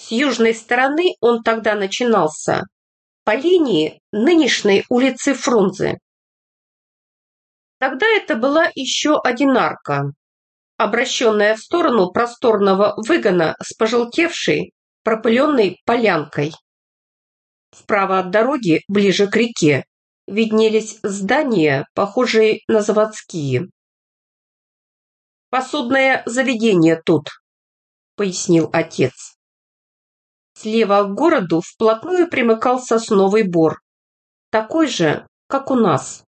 С южной стороны он тогда начинался по линии нынешней улицы Фрунзе. Тогда это была еще один арка, обращенная в сторону просторного выгона с пожелтевшей, пропыленной полянкой. Справа от дороги, ближе к реке, виднелись здания, похожие на заводские. «Посудное заведение тут», — пояснил отец. Слева к городу вплотную примыкал сосновый бор, такой же, как у нас.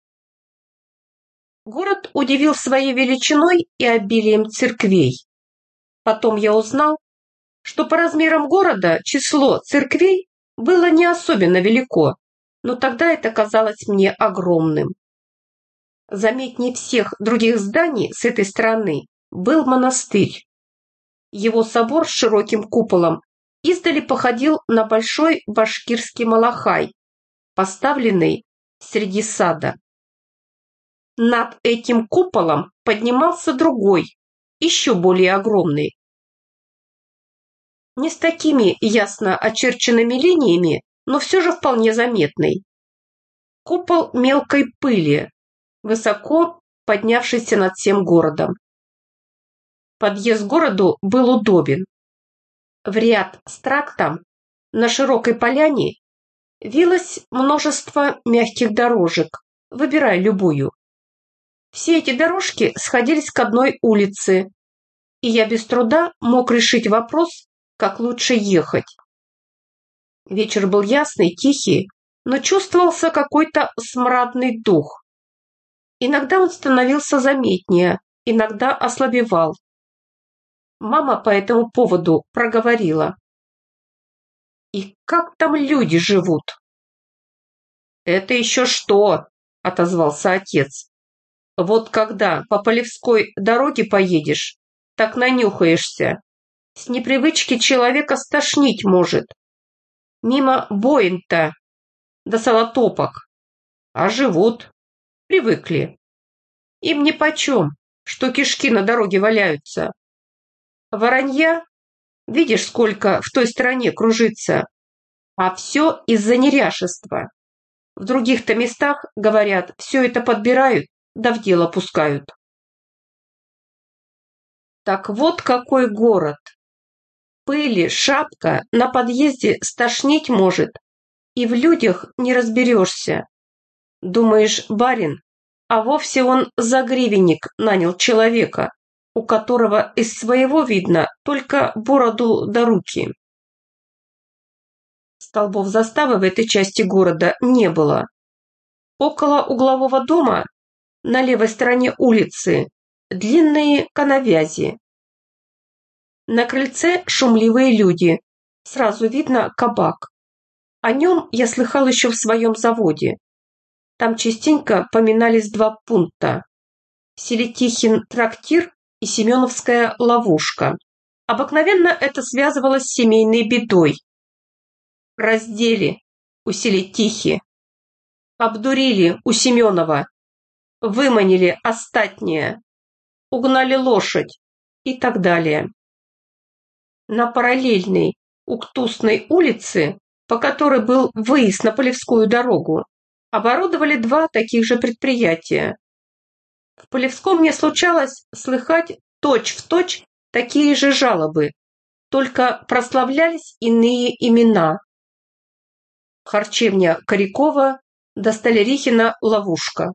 Город удивил своей величиной и обилием церквей. Потом я узнал, что по размерам города число церквей было не особенно велико, но тогда это казалось мне огромным. Заметнее всех других зданий с этой стороны был монастырь. Его собор с широким куполом издали походил на большой башкирский малахай, поставленный среди сада. Над этим куполом поднимался другой, еще более огромный. Не с такими ясно очерченными линиями, но все же вполне заметный. Купол мелкой пыли, высоко поднявшийся над всем городом. Подъезд к городу был удобен. В ряд с трактом на широкой поляне вилось множество мягких дорожек, выбирай любую. Все эти дорожки сходились к одной улице, и я без труда мог решить вопрос, как лучше ехать. Вечер был ясный, тихий, но чувствовался какой-то смрадный дух. Иногда он становился заметнее, иногда ослабевал. Мама по этому поводу проговорила: «И как там люди живут?» «Это еще что?» – отозвался отец. «Вот когда по Полевской дороге поедешь, так нанюхаешься. С непривычки человека стошнить может. Мимо Боинта до Солотопок. А живут, привыкли. Им нипочем, что кишки на дороге валяются. Воронья, видишь, сколько в той стороне кружится. А все из-за неряшества. В других-то местах, говорят, все это подбирают, да в дело пускают». Так вот какой город. Пыли шапка на подъезде стошнить может, и в людях не разберешься. Думаешь, барин, а вовсе он за гривенник нанял человека, у которого из своего видно только бороду да руки. Столбов заставы в этой части города не было. Около углового дома, на левой стороне улицы, длинные коновязи. На крыльце шумливые люди, сразу видно кабак. О нем я слыхал еще в своем заводе. Там частенько поминались два пункта: Селетихин трактир и Семеновская ловушка. Обыкновенно это связывалось с семейной бедой. Раздели у Селетихи, обдурили у Семенова, выманили остатнее, угнали лошадь и так далее. На параллельной Уктусной улице, по которой был выезд на Полевскую дорогу, оборудовали два таких же предприятия. В Полевском мне случалось слыхать точь-в-точь такие же жалобы, только прославлялись иные имена. Харчевня Корякова до Столярихина ловушка.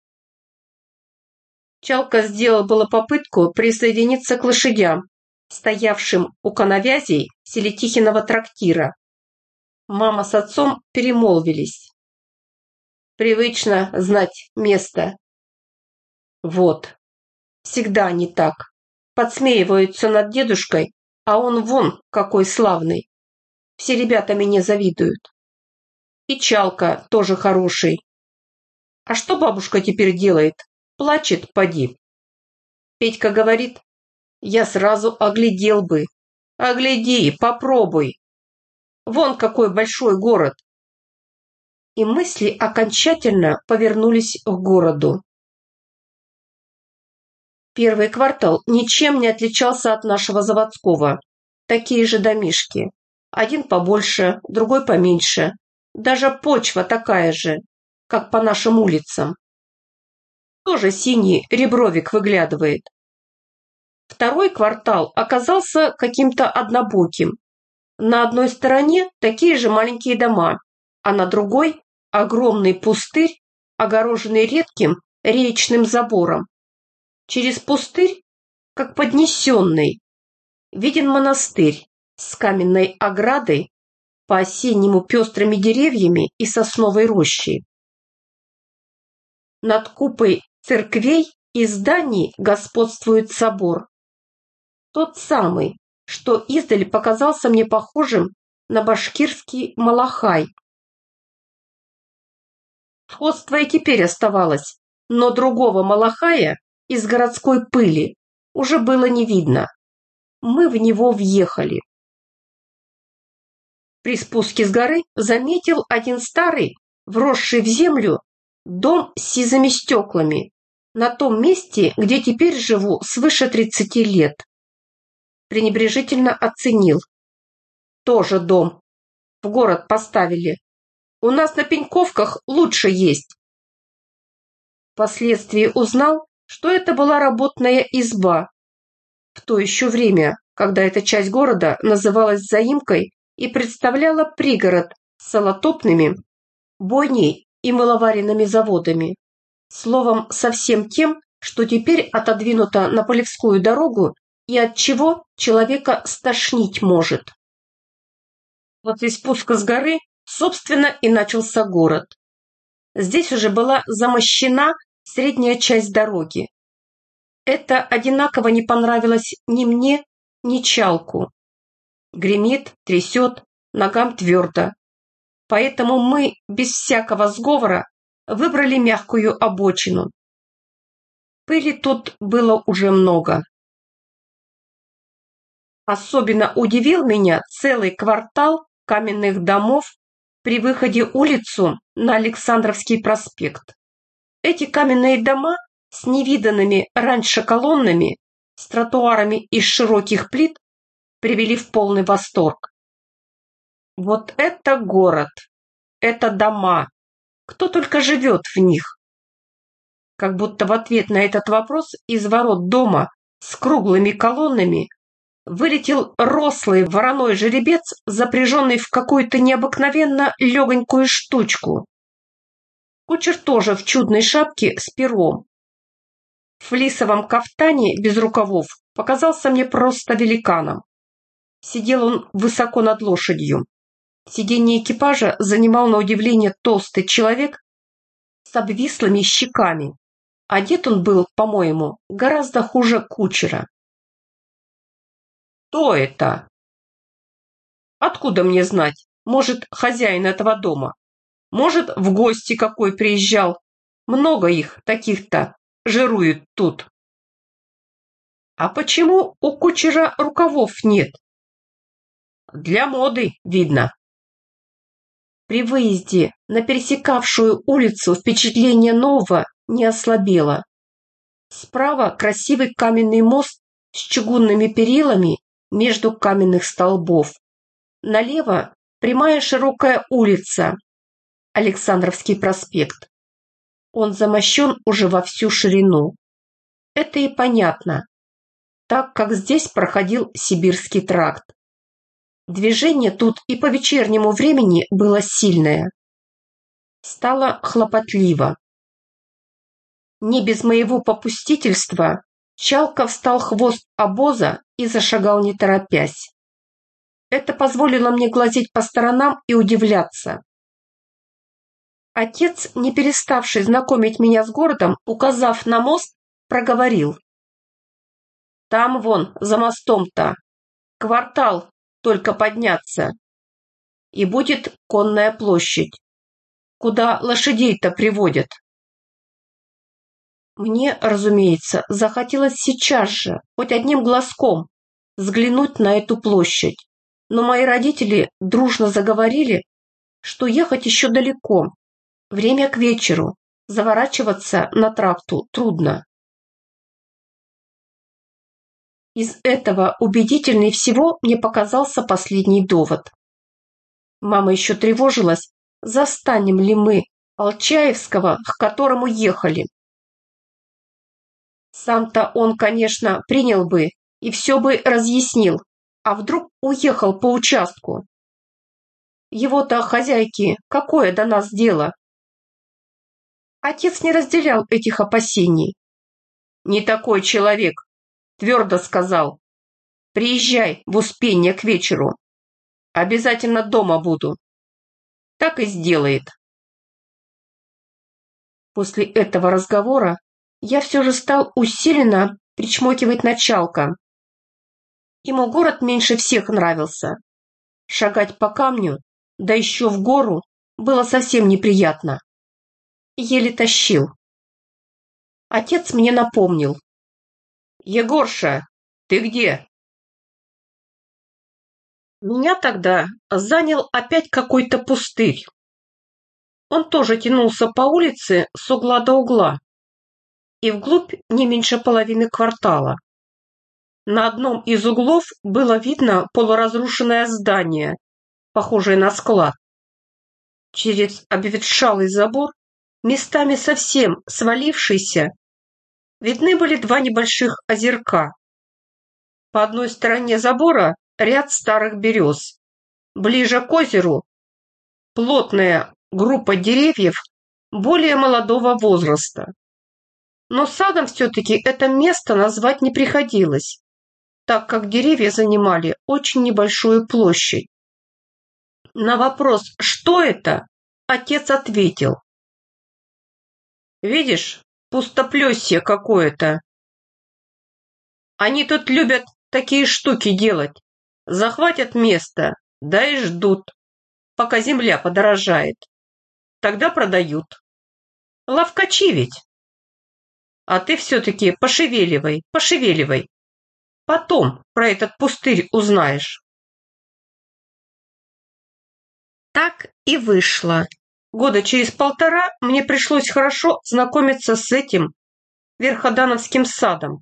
Чалка сделал было попытку присоединиться к лошадям, стоявшим у коновязей Селетихиного трактира. Мама с отцом перемолвились. Привычно знать место. Вот. Всегда они так. Подсмеиваются над дедушкой, а он вон какой славный. Все ребята мне завидуют. И Чалка тоже хороший. А что бабушка теперь делает? Плачет, поди. Петька говорит: я сразу оглядел бы. Огляди, попробуй. Вон какой большой город. И мысли окончательно повернулись к городу. Первый квартал ничем не отличался от нашего заводского. Такие же домишки. Один побольше, другой поменьше. Даже почва такая же, как по нашим улицам. Тоже синий ребровик выглядывает. Второй квартал оказался каким-то однобоким. На одной стороне такие же маленькие дома, а на другой огромный пустырь, огороженный редким реечным забором. Через пустырь, как поднесенный, виден монастырь с каменной оградой, по-осеннему пестрыми деревьями и сосновой рощей. Над купой церквей и зданий господствует собор. Тот самый, что издали показался мне похожим на башкирский Малахай. Сходство и теперь оставалось, но другого Малахая из городской пыли уже было не видно. Мы в него въехали. При спуске с горы заметил один старый, вросший в землю, дом с сизыми стеклами, на том месте, где теперь живу свыше 30 лет. Пренебрежительно оценил. Тоже дом. В город поставили. У нас на Пеньковках лучше есть. Впоследствии узнал, что это была работная изба. В то еще время, когда эта часть города называлась Заимкой и представляла пригород с солотопными, бойней и мыловаренными заводами. Словом, со всем тем, что теперь отодвинуто на Полевскую дорогу и от чего человека стошнить может. После спуска с горы, собственно, и начался город. Здесь уже была замощена средняя часть дороги. Это одинаково не понравилось ни мне, ни Чалку. Гремит, трясет, ногам твердо. Поэтому мы без всякого сговора выбрали мягкую обочину. Пыли тут было уже много. Особенно удивил меня целый квартал каменных домов при выходе улицу на Александровский проспект. Эти каменные дома с невиданными раньше колоннами, с тротуарами из широких плит привели в полный восторг. Вот это город, это дома, кто только живет в них. Как будто в ответ на этот вопрос из ворот дома с круглыми колоннами вылетел рослый вороной жеребец, запряженный в какую-то необыкновенно легонькую штучку. Кучер тоже в чудной шапке с пером. В флисовом кафтане без рукавов показался мне просто великаном. Сидел он высоко над лошадью. Сиденье экипажа занимал на удивление толстый человек с обвислыми щеками. Одет он был, по-моему, гораздо хуже кучера. Кто это? Откуда мне знать? Может, хозяин этого дома? Может, в гости какой приезжал? Много их, таких-то, жируют тут. А почему у кучера рукавов нет? Для моды, видно. При выезде на пересекавшую улицу впечатление нового не ослабело. Справа красивый каменный мост с чугунными перилами между каменных столбов. Налево прямая широкая улица, Александровский проспект. Он замощен уже во всю ширину. Это и понятно, так как здесь проходил Сибирский тракт. Движение тут и по вечернему времени было сильное. Стало хлопотливо. Не без моего попустительства Чалка встал хвост обоза и зашагал не торопясь. Это позволило мне глазеть по сторонам и удивляться. Отец, не переставший знакомить меня с городом, указав на мост, проговорил. Там вон, за мостом-то, квартал только подняться. И будет конная площадь, куда лошадей-то приводят. Мне, разумеется, захотелось сейчас же, хоть одним глазком, взглянуть на эту площадь. Но мои родители дружно заговорили, что ехать еще далеко. Время к вечеру, заворачиваться на тракту трудно. Из этого убедительней всего мне показался последний довод. Мама еще тревожилась, застанем ли мы Алчаевского, к которому ехали. Сам-то он, конечно, принял бы и все бы разъяснил, а вдруг уехал по участку. Его-то хозяйки какое до нас дело? Отец не разделял этих опасений. «Не такой человек», — твердо сказал. «Приезжай в Успенье к вечеру. Обязательно дома буду». Так и сделает. После этого разговора я все же стал усиленно причмокивать началка. Ему город меньше всех нравился. Шагать по камню, да еще в гору, было совсем неприятно. Еле тащил. Отец мне напомнил. «Егорша, ты где?» Меня тогда занял опять какой-то пустырь. Он тоже тянулся по улице с угла до угла и вглубь не меньше половины квартала. На одном из углов было видно полуразрушенное здание, похожее на склад. Через обветшалый забор, местами совсем свалившийся, видны были два небольших озерка. По одной стороне забора ряд старых берез. Ближе к озеру плотная группа деревьев более молодого возраста. Но садом все-таки это место назвать не приходилось, так как деревья занимали очень небольшую площадь. На вопрос «что это?» отец ответил. «Видишь, пустоплесье какое-то. Они тут любят такие штуки делать. Захватят место, да и ждут, пока земля подорожает. Тогда продают. Ловкачи ведь. А ты все-таки пошевеливай, пошевеливай. Потом про этот пустырь узнаешь». Так и вышло. Года через полтора мне пришлось хорошо знакомиться с этим Верходановским садом.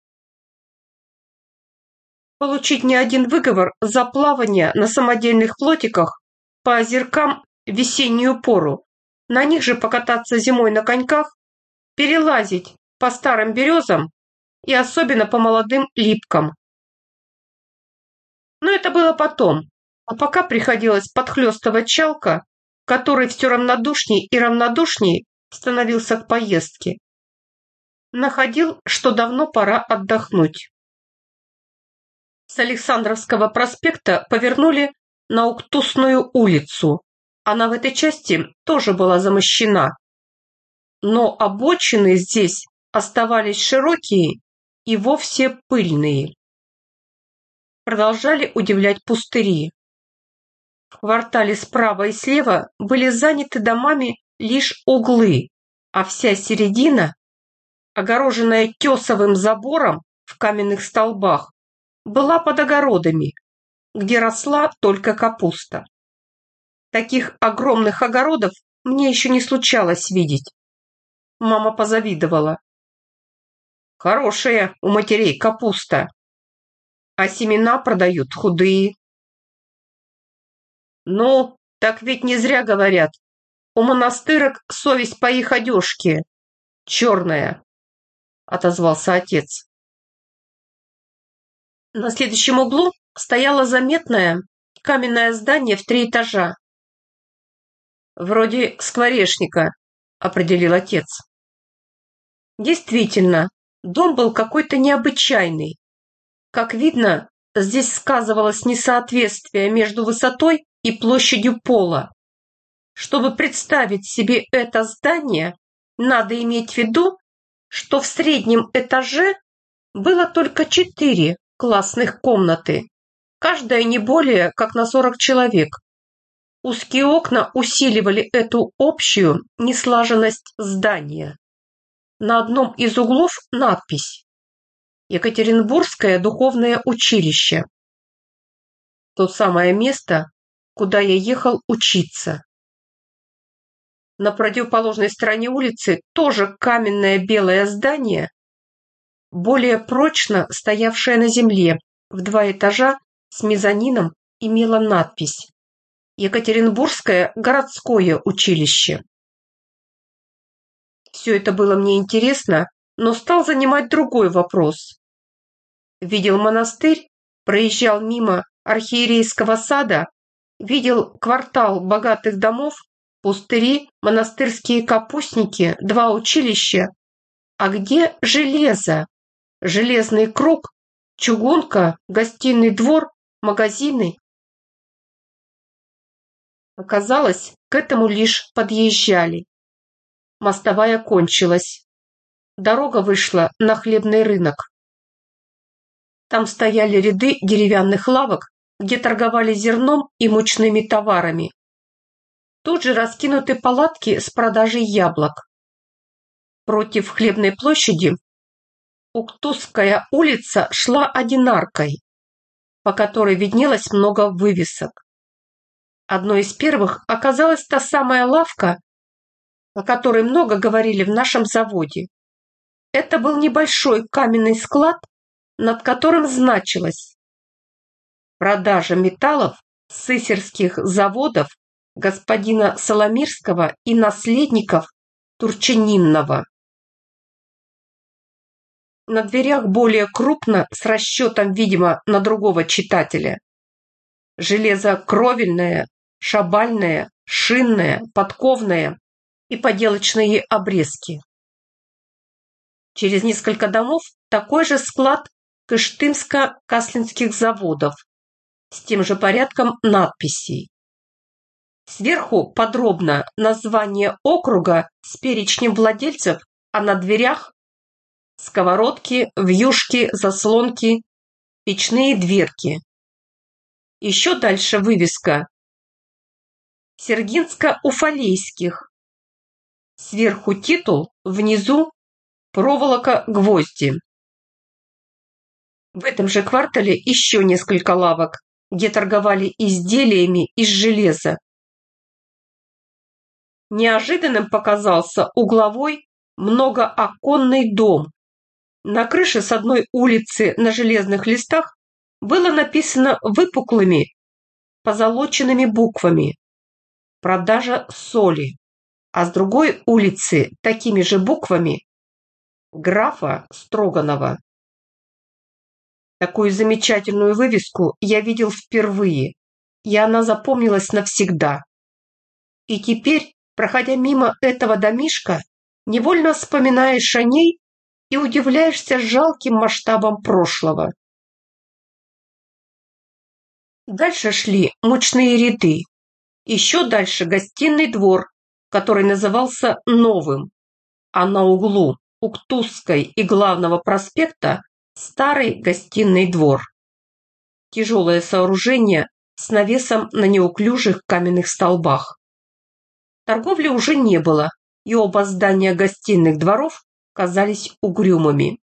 Получить не один выговор за плавание на самодельных плотиках по озеркам в весеннюю пору, на них же покататься зимой на коньках, перелазить по старым березам и особенно по молодым липкам. Но это было потом, а пока приходилось подхлёстывать Чалка, который все равнодушней и равнодушней становился к поездке. Находил, что давно пора отдохнуть. С Александровского проспекта повернули на Уктусную улицу. Она в этой части тоже была замощена. Но обочины здесь оставались широкие и вовсе пыльные. Продолжали удивлять пустыри. В квартале справа и слева были заняты домами лишь углы, а вся середина, огороженная тесовым забором в каменных столбах, была под огородами, где росла только капуста. Таких огромных огородов мне еще не случалось видеть. Мама позавидовала. Хорошая у матерей капуста, а семена продают худые. Ну, так ведь не зря говорят, у монастырок совесть по их одежке черная, отозвался отец. На следующем углу стояло заметное каменное здание в 3 этажа. Вроде скворечника, определил отец. Действительно, дом был какой-то необычайный. Как видно, здесь сказывалось несоответствие между высотой и площадью пола. Чтобы представить себе это здание, надо иметь в виду, что в среднем этаже было только 4 классных комнаты, каждая не более как на 40 человек. Узкие окна усиливали эту общую неслаженность здания. На одном из углов надпись «Екатеринбургское духовное училище». То самое место, куда я ехал учиться. На противоположной стороне улицы тоже каменное белое здание, более прочно стоявшее на земле, в 2 этажа с мезонином, имело надпись Екатеринбургское городское училище. Все это было мне интересно, но стал занимать другой вопрос. Видел монастырь, проезжал мимо архиерейского сада, видел квартал богатых домов, пустыри, монастырские капустники, 2 училища. А где железо? Железный круг, чугунка, гостиный двор, магазины. Оказалось, к этому лишь подъезжали. Мостовая кончилась. Дорога вышла на хлебный рынок. Там стояли ряды деревянных лавок, где торговали зерном и мучными товарами. Тут же раскинуты палатки с продажей яблок. Против хлебной площади Уктусская улица шла одинаркой, по которой виднелось много вывесок. Одной из первых оказалась та самая лавка, о которой много говорили в нашем заводе. Это был небольшой каменный склад, над которым значилось: продажа металлов сысерских заводов господина Соломирского и наследников Турчининного. На дверях более крупно, с расчетом, видимо, на другого читателя: железо кровельное, шабальное, шинное, подковное и поделочные обрезки. Через несколько домов такой же склад Кыштымско-Каслинских заводов с тем же порядком надписей. Сверху подробно название округа с перечнем владельцев, а на дверях сковородки, вьюшки, заслонки, печные дверки. Еще дальше вывеска Сергинско-Уфалейских. Сверху титул, внизу проволока, гвозди. В этом же квартале еще несколько лавок, где торговали изделиями из железа. Неожиданным показался угловой многооконный дом. На крыше с одной улицы на железных листах было написано выпуклыми позолоченными буквами «Продажа соли», а с другой улицы такими же буквами «Графа Строганова». Такую замечательную вывеску я видел впервые, и она запомнилась навсегда. И теперь, проходя мимо этого домишка, невольно вспоминаешь о ней и удивляешься жалким масштабам прошлого. Дальше шли мучные ряды, еще дальше гостиный двор, который назывался Новым, а на углу Уктусской и Главного проспекта старый гостиный двор. Тяжелое сооружение с навесом на неуклюжих каменных столбах. Торговли уже не было, и оба здания гостиных дворов казались угрюмыми.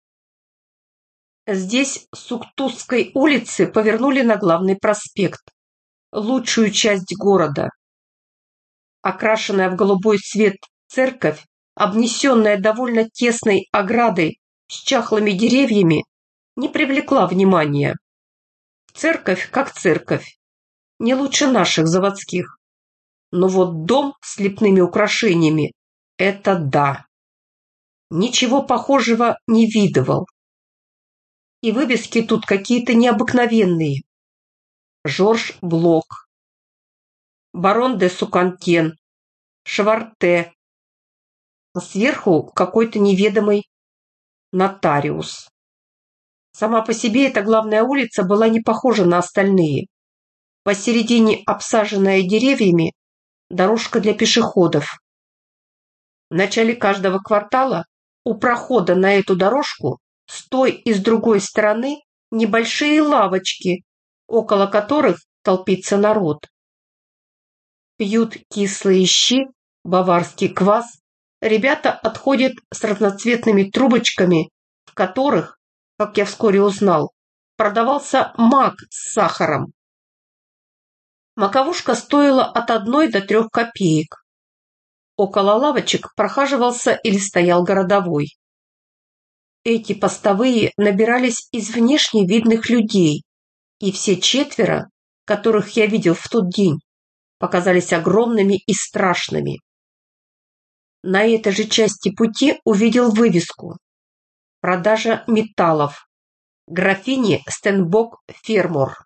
Здесь с Уктусской улицы повернули на Главный проспект, лучшую часть города. Окрашенная в голубой цвет церковь, обнесенная довольно тесной оградой с чахлыми деревьями, не привлекла внимания. Церковь как церковь, не лучше наших заводских. Но вот дом с лепными украшениями – это да. Ничего похожего не видывал. И вывески тут какие-то необыкновенные. Жорж Блок, барон де Сукантен, Шварте, а сверху какой-то неведомый нотариус. Сама по себе эта главная улица была не похожа на остальные. Посередине, обсаженная деревьями, дорожка для пешеходов. В начале каждого квартала у прохода на эту дорожку с той и с другой стороны небольшие лавочки, около которых толпится народ. Пьют кислые щи, баварский квас. Ребята отходят с разноцветными трубочками, в которых, как я вскоре узнал, продавался мак с сахаром. Маковушка стоила от 1 до 3 копеек. Около лавочек прохаживался или стоял городовой. Эти постовые набирались из внешне видных людей, и все 4, которых я видел в тот день, показались огромными и страшными. На этой же части пути увидел вывеску: «Продажа металлов. Графине Стенбок Фермор».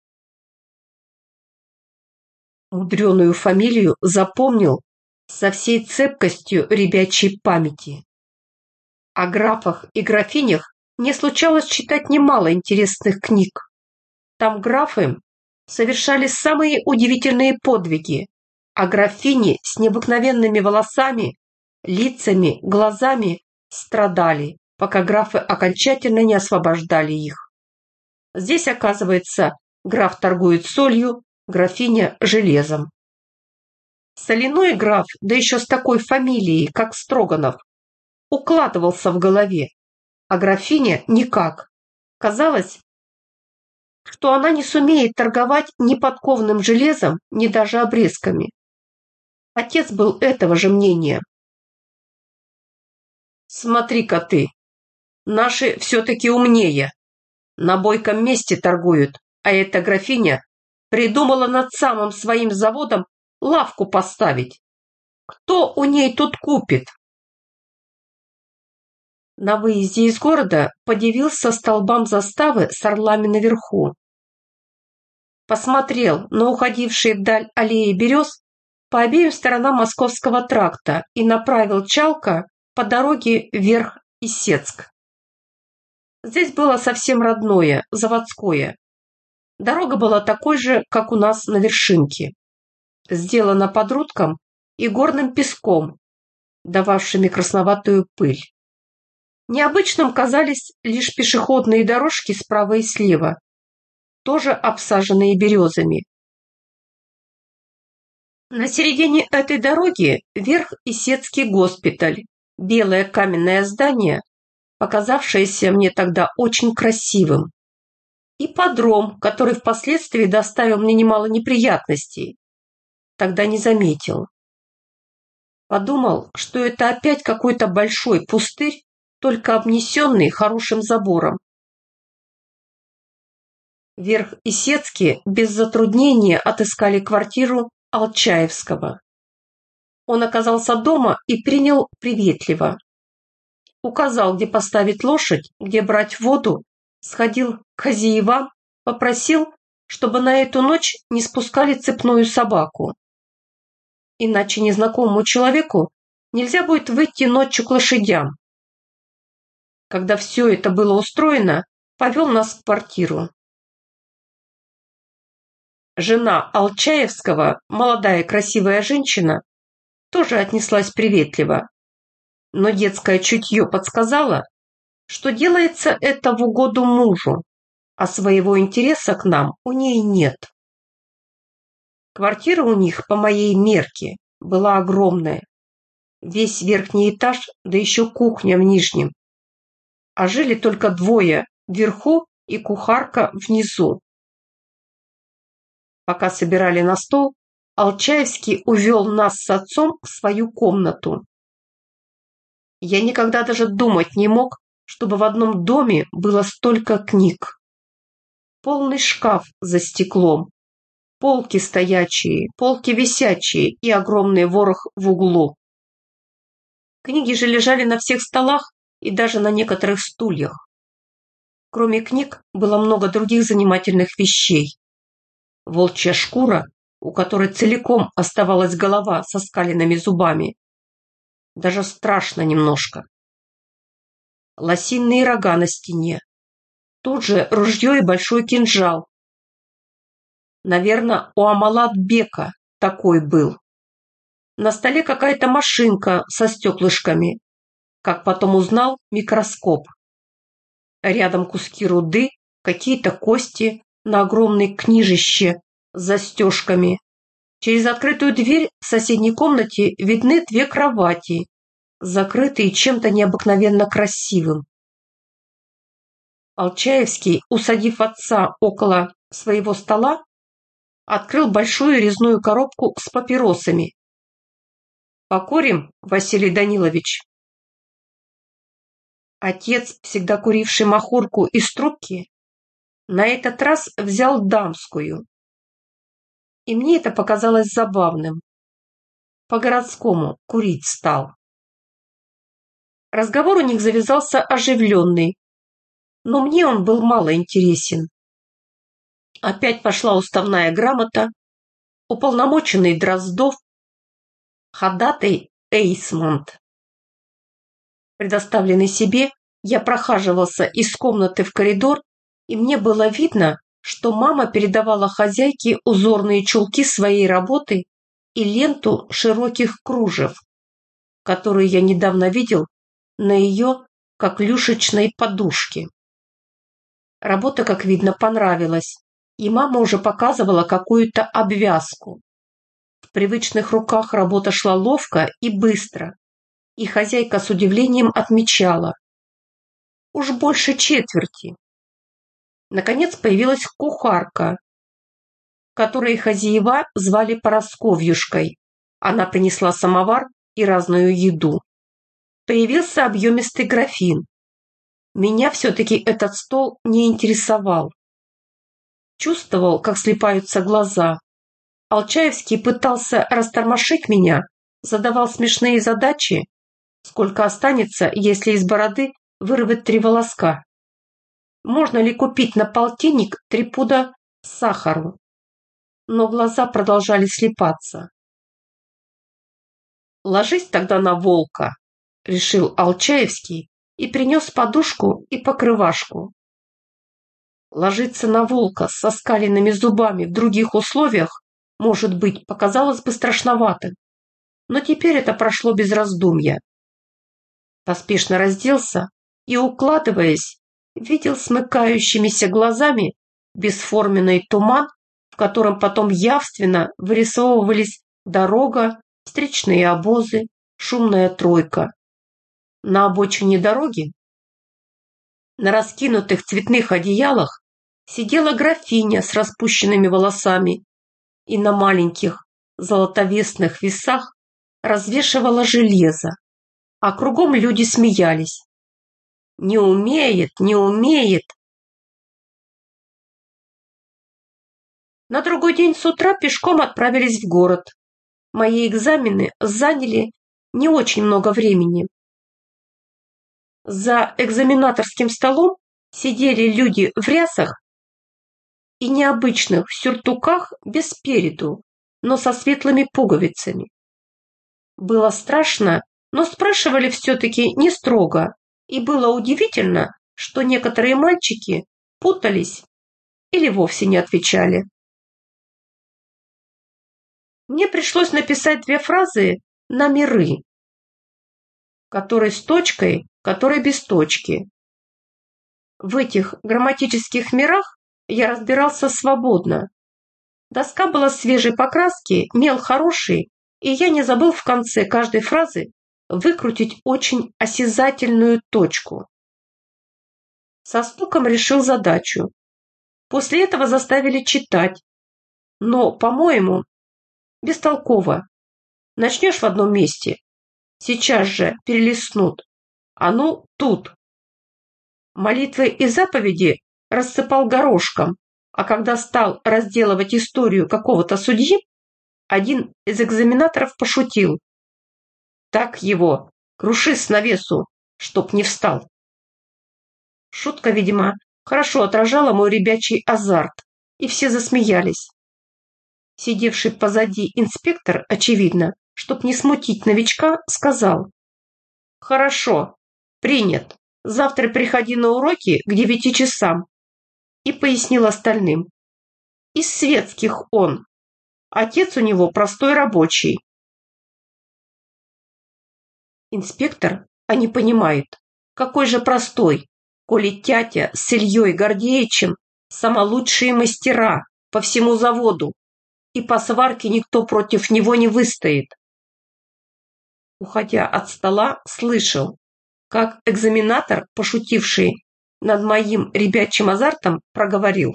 Мудреную фамилию запомнил со всей цепкостью ребячьей памяти. О графах и графинях мне случалось читать немало интересных книг. Там графы совершали самые удивительные подвиги, а графини с необыкновенными волосами, лицами, глазами страдали, пока графы окончательно не освобождали их. Здесь, оказывается, граф торгует солью, графиня железом. Соляной граф, да еще с такой фамилией, как Строганов, укладывался в голове, а графиня никак. Казалось, что она не сумеет торговать ни подкованным железом, ни даже обрезками. Отец был этого же мнения. «Смотри-ка ты, наши все-таки умнее. На бойком месте торгуют, а эта графиня придумала над самым своим заводом лавку поставить. Кто у ней тут купит?» На выезде из города подивился столбам заставы с орлами наверху. Посмотрел на уходившие вдаль аллеи берез по обеим сторонам Московского тракта и направил Чалка по дороге вверх Исетск. Здесь было совсем родное, заводское. Дорога была такой же, как у нас на Вершинке. Сделана подрудком и горным песком, дававшими красноватую пыль. Необычным казались лишь пешеходные дорожки справа и слева, тоже обсаженные березами. На середине этой дороги верх Исетский госпиталь, белое каменное здание, показавшееся мне тогда очень красивым, и подром, который впоследствии доставил мне немало неприятностей. Тогда не заметил. Подумал, что это опять какой-то большой пустырь, только обнесенный хорошим забором. Верх Исетске без затруднения отыскали квартиру Алчаевского. Он оказался дома и принял приветливо. Указал, где поставить лошадь, где брать воду, сходил к хозяевам, попросил, чтобы на эту ночь не спускали цепную собаку. Иначе незнакомому человеку нельзя будет выйти ночью к лошадям. Когда все это было устроено, повел нас в квартиру. Жена Алчаевского, молодая красивая женщина, тоже отнеслась приветливо, но детское чутье подсказало, что делается это в угоду мужу, а своего интереса к нам у ней нет. Квартира у них, по моей мерке, была огромная. Весь верхний этаж, да еще кухня в нижнем. А жили только двое вверху и кухарка внизу. Пока собирали на стол, Алчаевский увел нас с отцом в свою комнату. Я никогда даже думать не мог, чтобы в одном доме было столько книг. Полный шкаф за стеклом, полки стоячие, полки висячие и огромный ворох в углу. Книги же лежали на всех столах и даже на некоторых стульях. Кроме книг было много других занимательных вещей. Волчья шкура, у которой целиком оставалась голова со скаленными зубами. Даже страшно немножко. Лосиные рога на стене. Тут же ружье и большой кинжал. Наверное, у Амалат-бека такой был. На столе какая-то машинка со стеклышками. Как потом узнал, микроскоп. Рядом куски руды, какие-то кости на огромной книжище с застежками. Через открытую дверь в соседней комнате видны две кровати, закрытые чем-то необыкновенно красивым. Алчаевский, усадив отца около своего стола, открыл большую резную коробку с папиросами. «Покурим, Василий Данилович?» Отец, всегда куривший махорку из трубки, на этот раз взял дамскую. и мне это показалось забавным. По-городскому курить стал. Разговор у них завязался оживленный, но мне он был мало интересен. Опять пошла уставная грамота, уполномоченный Дроздов, ходатай Эйсмонт. Предоставленный себе, я прохаживался из комнаты в коридор, и мне было видно, что мама передавала хозяйке узорные чулки своей работы и ленту широких кружев, которые я недавно видел на ее коклюшечной подушке. Работа, как видно, понравилась, и мама уже показывала какую-то обвязку. В привычных руках работа шла ловко и быстро, и хозяйка с удивлением отмечала: уж больше четверти. Наконец появилась кухарка, которой хозяева звали Парасковьюшкой. Она принесла самовар и разную еду. Появился объемистый графин. Меня все-таки этот стол не интересовал. Чувствовал, как слипаются глаза. Алчаевский пытался растормошить меня, задавал смешные задачи, сколько останется, если из бороды вырвать 3 волоска. Можно ли купить на полтинник 3 пуда сахару? Но глаза продолжали слипаться. «Ложись тогда на волка», — решил Алчаевский и принес подушку и покрывашку. Ложиться на волка с оскаленными зубами в других условиях, может быть, показалось бы страшноватым, но теперь это прошло без раздумья. Поспешно разделся и, укладываясь, видел смыкающимися глазами бесформенный туман, в котором потом явственно вырисовывались дорога, встречные обозы, шумная тройка. На обочине дороги, на раскинутых цветных одеялах, сидела графиня с распущенными волосами и на маленьких золотовесных весах развешивала железо, а кругом люди смеялись. Не умеет, не умеет. На другой день с утра пешком отправились в город. Мои экзамены заняли не очень много времени. За экзаменаторским столом сидели люди в рясах и необычных сюртуках без спереду, но со светлыми пуговицами. Было страшно, но спрашивали все-таки не строго, и было удивительно, что некоторые мальчики путались или вовсе не отвечали. Мне пришлось написать 2 фразы на миры, который с точкой, который без точки. В этих грамматических мирах я разбирался свободно. Доска была свежей покраски, мел хороший, и я не забыл в конце каждой фразы выкрутить очень осязательную точку. Со стуком решил задачу. После этого заставили читать. Но, по-моему, бестолково. Начнешь в одном месте, сейчас же перелистнут. А ну, тут. Молитвы и заповеди рассыпал горошком, а когда стал разделывать историю какого-то судьи, один из экзаменаторов пошутил: «Так его, круши с навесу, чтоб не встал». Шутка, видимо, хорошо отражала мой ребячий азарт, и все засмеялись. Сидевший позади инспектор, очевидно, чтоб не смутить новичка, сказал: «Хорошо, принят. Завтра приходи на уроки к 9 часам». И пояснил остальным: «Из светских он. Отец у него простой рабочий». Инспектор, они понимают, какой же простой, коли тятя с Ильей Гордеевичем самолучшие мастера по всему заводу, и по сварке никто против него не выстоит. Уходя от стола, слышал, как экзаменатор, пошутивший над моим ребячим азартом, проговорил: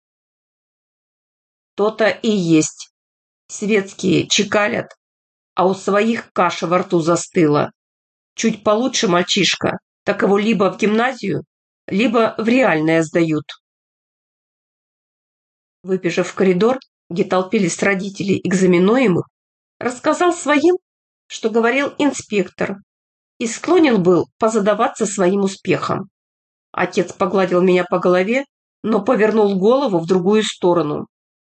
«То-то и есть. Светские чекалят, а у своих каша во рту застыла. Чуть получше мальчишка, так его либо в гимназию, либо в реальное сдают». Выбежав в коридор, где толпились родители экзаменуемых, рассказал своим, что говорил инспектор, и склонен был позадаваться своим успехом. Отец погладил меня по голове, но повернул голову в другую сторону.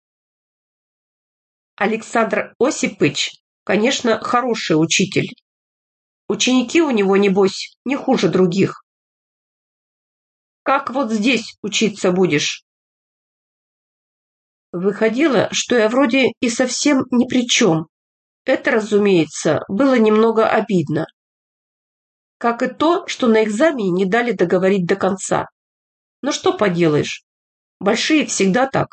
Александр Осипович, конечно, хороший учитель. Ученики у него, небось, не хуже других. Как вот здесь учиться будешь? Выходило, что я вроде и совсем ни при чем. Это, разумеется, было немного обидно. Как и то, что на экзамене не дали договорить до конца. Но что поделаешь, большие всегда так.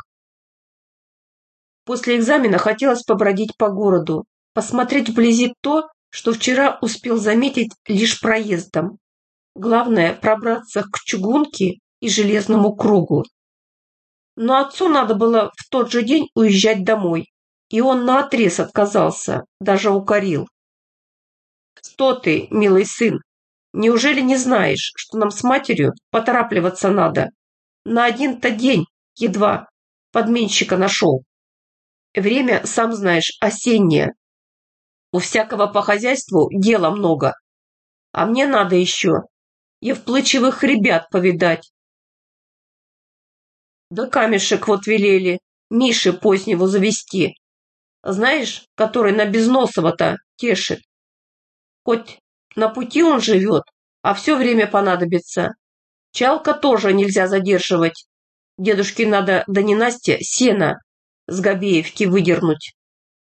После экзамена хотелось побродить по городу, посмотреть вблизи то, что вчера успел заметить лишь проездом. Главное – пробраться к чугунке и железному кругу. Но отцу надо было в тот же день уезжать домой, и он наотрез отказался, даже укорил. «Что ты, милый сын, неужели не знаешь, что нам с матерью поторапливаться надо? На один-то день едва подменщика нашел. Время, сам знаешь, осеннее. У всякого по хозяйству дела много. А мне надо еще Евплычевых ребят повидать. Да камешек вот велели Мише позднего завести. Знаешь, который на Безносова-то тешит. Хоть на пути он живет, а все время понадобится. Чалка тоже нельзя задерживать. Дедушке надо до ненастья сена с Гобеевки выдернуть.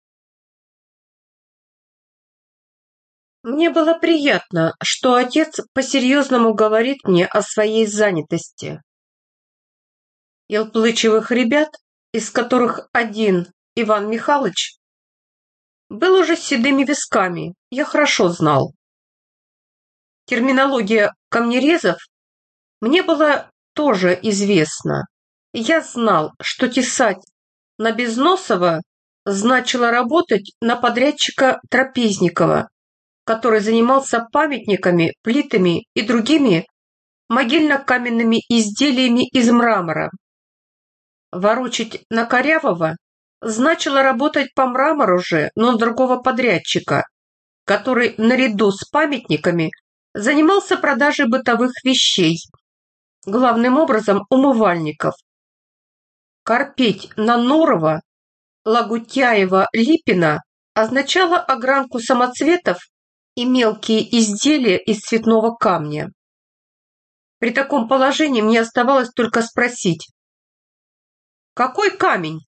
Мне было приятно, что отец по-серьезному говорит мне о своей занятости. Елплычевых ребят, из которых один, Иван Михайлович, был уже с седыми висками, я хорошо знал. Терминология камнерезов мне была тоже известна. Я знал, что тесать на Безносова значило работать на подрядчика Трапезникова, который занимался памятниками, плитами и другими могильно-каменными изделиями из мрамора. Ворочать на Корявого значило работать по мрамору же, но другого подрядчика, который наряду с памятниками занимался продажей бытовых вещей, главным образом умывальников. Корпеть на Нурова, Лагутяева, Липина означало огранку самоцветов и мелкие изделия из цветного камня. При таком положении мне оставалось только спросить: «Какой камень?»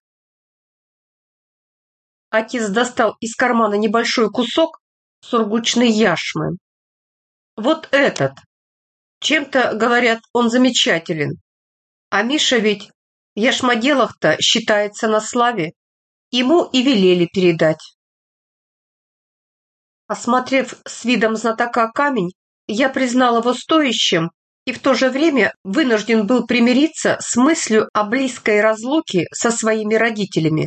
Отец достал из кармана небольшой кусок сургучной яшмы. «Вот этот. Чем-то, говорят, он замечателен. А Миша ведь в яшмоделах-то считается на славе. Ему и велели передать». Осмотрев с видом знатока камень, я признал его стоящим и в то же время вынужден был примириться с мыслью о близкой разлуке со своими родителями.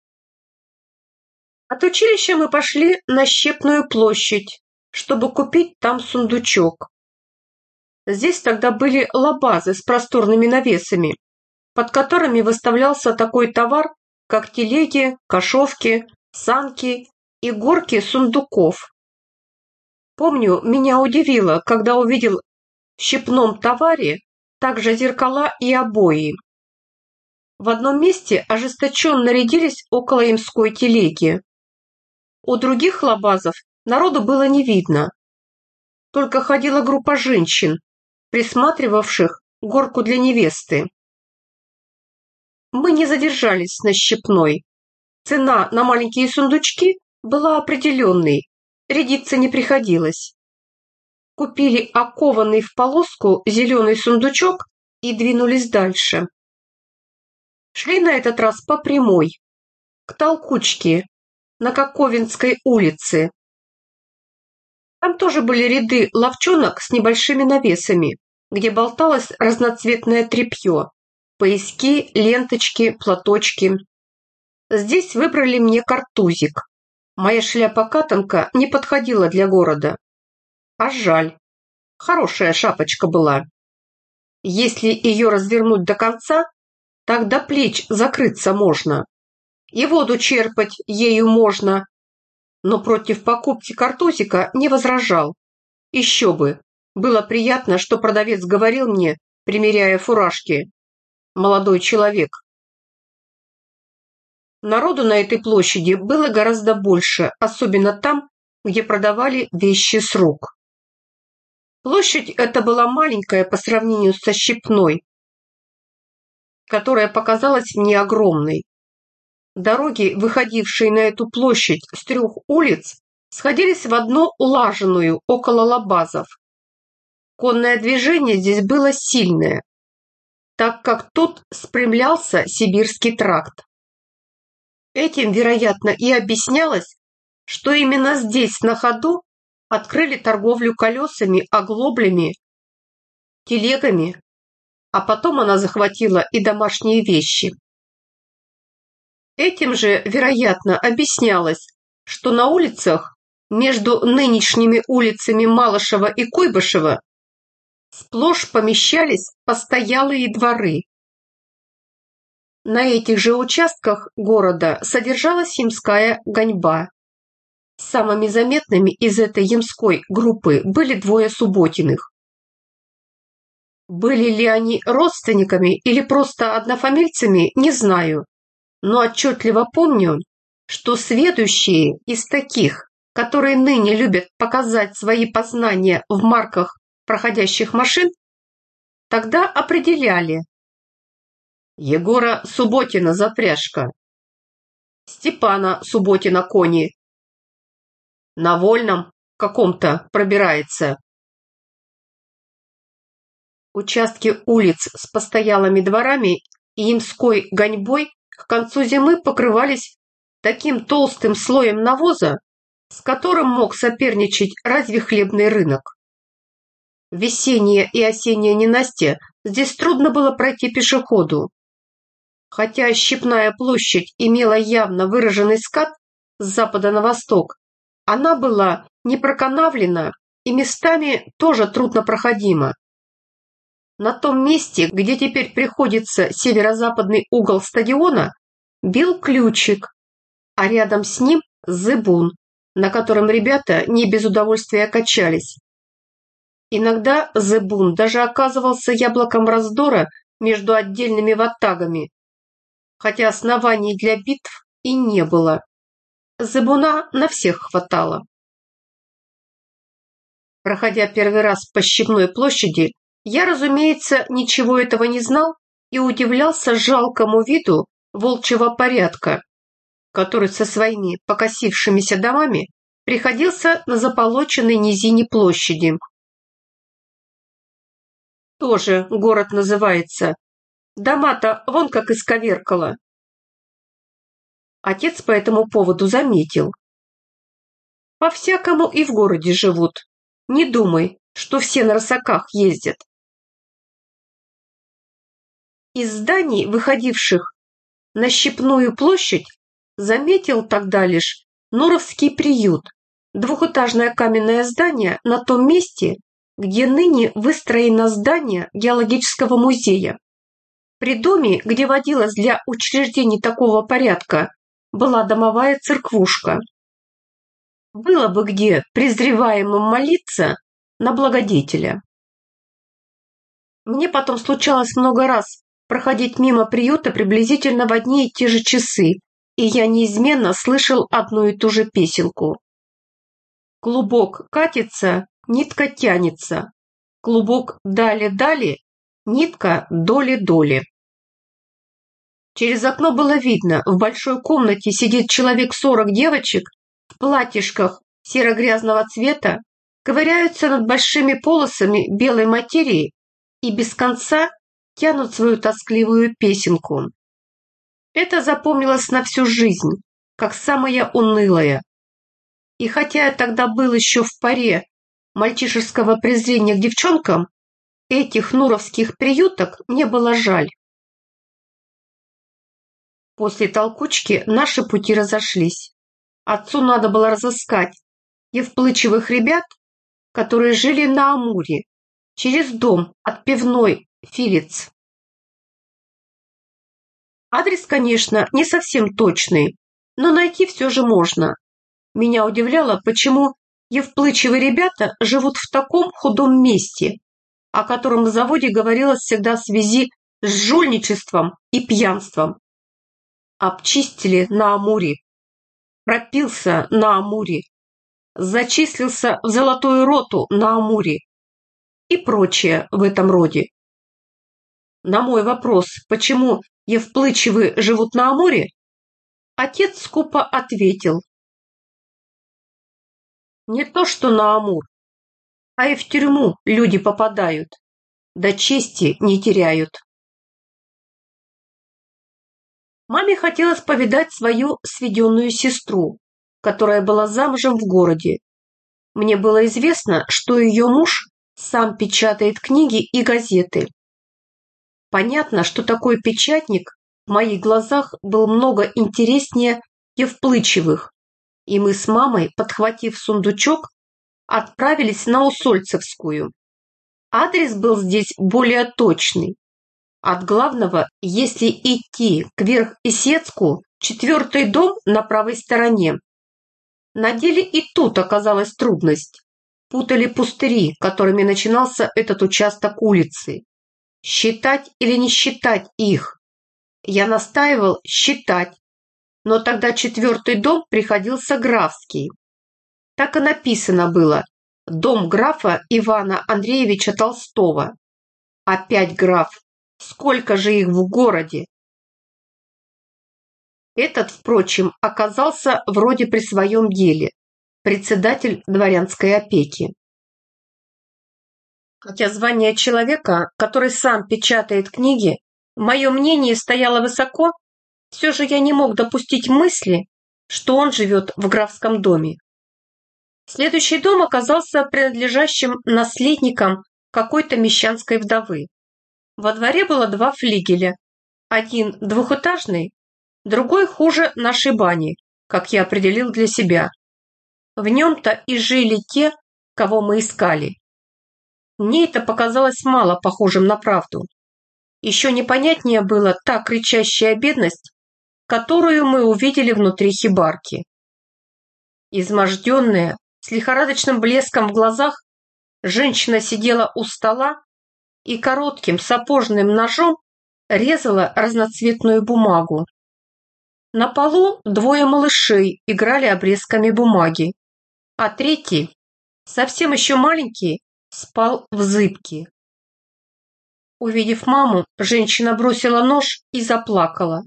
От училища мы пошли на Щепную площадь, чтобы купить там сундучок. Здесь тогда были лабазы с просторными навесами, под которыми выставлялся такой товар, как телеги, кошовки, санки и горки сундуков. Помню, меня удивило, когда увидел в щепном товаре также зеркала и обои. В одном месте ожесточенно рядились около имской телеги. У других лабазов народу было не видно. Только ходила группа женщин, присматривавших горку для невесты. Мы не задержались на Щепной. Цена на маленькие сундучки была определенной, рядиться не приходилось. Купили окованный в полоску зеленый сундучок и двинулись дальше. Шли на этот раз по прямой, к толкучке на Коковинской улице. Там тоже были ряды лавчонок с небольшими навесами, где болталось разноцветное тряпье, пояски, ленточки, платочки. Здесь выбрали мне картузик. Моя шляпа-катанка не подходила для города. А жаль. Хорошая шапочка была. Если ее развернуть до конца, так до плеч закрыться можно. и воду черпать ею можно, но против покупки картузика не возражал. Еще бы, было приятно, что продавец говорил мне, примеряя фуражки: «Молодой человек». Народу на этой площади было гораздо больше, особенно там, где продавали вещи с рук. Площадь эта была маленькая по сравнению со Щипной, которая показалась мне огромной. Дороги, выходившие на эту площадь с 3 улиц, сходились в одну улаженную около лабазов. Конное движение здесь было сильное, так как тут спрямлялся Сибирский тракт. Этим, вероятно, и объяснялось, что именно здесь на ходу открыли торговлю колесами, оглоблями, телегами, а потом она захватила и домашние вещи. Этим же, вероятно, объяснялось, что на улицах между нынешними улицами Малышева и Куйбышева сплошь помещались постоялые дворы. На этих же участках города содержалась ямская гоньба. Самыми заметными из этой ямской группы были 2 Субботиных. Были ли они родственниками или просто однофамильцами, не знаю, но отчетливо помню, что сведущие из таких, которые ныне любят показать свои познания в марках проходящих машин, тогда определяли: Егора Субботина запряжка, Степана Субботина кони, на вольном каком-то пробирается. Участки улиц с постоялыми дворами и ямской гоньбой к концу зимы покрывались таким толстым слоем навоза, с которым мог соперничать разве хлебный рынок. В весеннее и осеннее ненастье здесь трудно было пройти пешеходу. Хотя Щипная площадь имела явно выраженный скат с запада на восток, она была непроканавлена и местами тоже труднопроходима. На том месте, где теперь приходится северо-западный угол стадиона, бил ключик, а рядом с ним зыбун, на котором ребята не без удовольствия качались. Иногда зыбун даже оказывался яблоком раздора между отдельными ватагами, хотя оснований для битв и не было. Зыбуна на всех хватало. Проходя первый раз по Щипной площади, я, разумеется, ничего этого не знал и удивлялся жалкому виду волчьего порядка, который со своими покосившимися домами приходился на заполоченной низине площади. Тоже город называется. Дома-то вон как исковеркало. Отец по этому поводу заметил: по-всякому и в городе живут. Не думай, что все на рысаках ездят. Из зданий, выходивших на Щипную площадь, заметил тогда лишь Нуровский приют, 2-этажное каменное здание на том месте, где ныне выстроено здание геологического музея. При доме, где водилась для учреждений такого порядка, была домовая церквушка. Было бы где презреваемым молиться на благодетеля. Мне потом случалось много раз проходить мимо приюта приблизительно в одни и те же часы, и я неизменно слышал одну и ту же песенку. Клубок катится, нитка тянется. Клубок дали-дали, нитка доли-доли. Через окно было видно, в большой комнате сидит человек 40 девочек в платьишках серо-грязного цвета, ковыряются над большими полосами белой материи и без конца тянут свою тоскливую песенку. Это запомнилось на всю жизнь, как самое унылое. И хотя я тогда был еще в паре мальчишеского презрения к девчонкам, этих нуровских приюток мне было жаль. После толкучки наши пути разошлись. Отцу надо было разыскать евплычевых ребят, которые жили на Амуре, через дом от пивной Филец. Адрес, конечно, не совсем точный, но найти все же можно. Меня удивляло, почему евплычевые ребята живут в таком худом месте, о котором на заводе говорилось всегда в связи с жульничеством и пьянством. Обчистили на Амуре, пропился на Амуре, зачислился в золотую роту на Амуре и прочее в этом роде. На мой вопрос, почему евплычевы живут на Амуре, отец скупо ответил: не то что на Амур, а и в тюрьму люди попадают, да чести не теряют. Маме хотелось повидать свою сведенную сестру, которая была замужем в городе. Мне было известно, что ее муж сам печатает книги и газеты. Понятно, что такой печатник в моих глазах был много интереснее Евплычевых, и мы с мамой, подхватив сундучок, отправились на Усольцевскую. Адрес был здесь более точный. От главного, если идти к Верх-Исетску, 4-й дом на правой стороне. На деле и тут оказалась трудность. Путали пустыри, которыми начинался этот участок улицы. Считать или не считать их? Я настаивал считать, но тогда 4-й дом приходился графский. Так и написано было: дом графа Ивана Андреевича Толстого. Опять граф. Сколько же их в городе? Этот, впрочем, оказался вроде при своем деле, председатель дворянской опеки. Хотя звание человека, который сам печатает книги, в моем мнении стояло высоко, все же я не мог допустить мысли, что он живет в графском доме. Следующий дом оказался принадлежащим наследникам какой-то мещанской вдовы. Во дворе было 2 флигеля, один двухэтажный, другой хуже нашей бани, как я определил для себя. В нем-то и жили те, кого мы искали. Мне это показалось мало похожим на правду. Еще непонятнее было та кричащая бедность, которую мы увидели внутри хибарки. Изможденная, с лихорадочным блеском в глазах, женщина сидела у стола и коротким сапожным ножом резала разноцветную бумагу. На полу 2 малышей играли обрезками бумаги, а 3, совсем еще маленький, спал в зыбке. Увидев маму, женщина бросила нож и заплакала.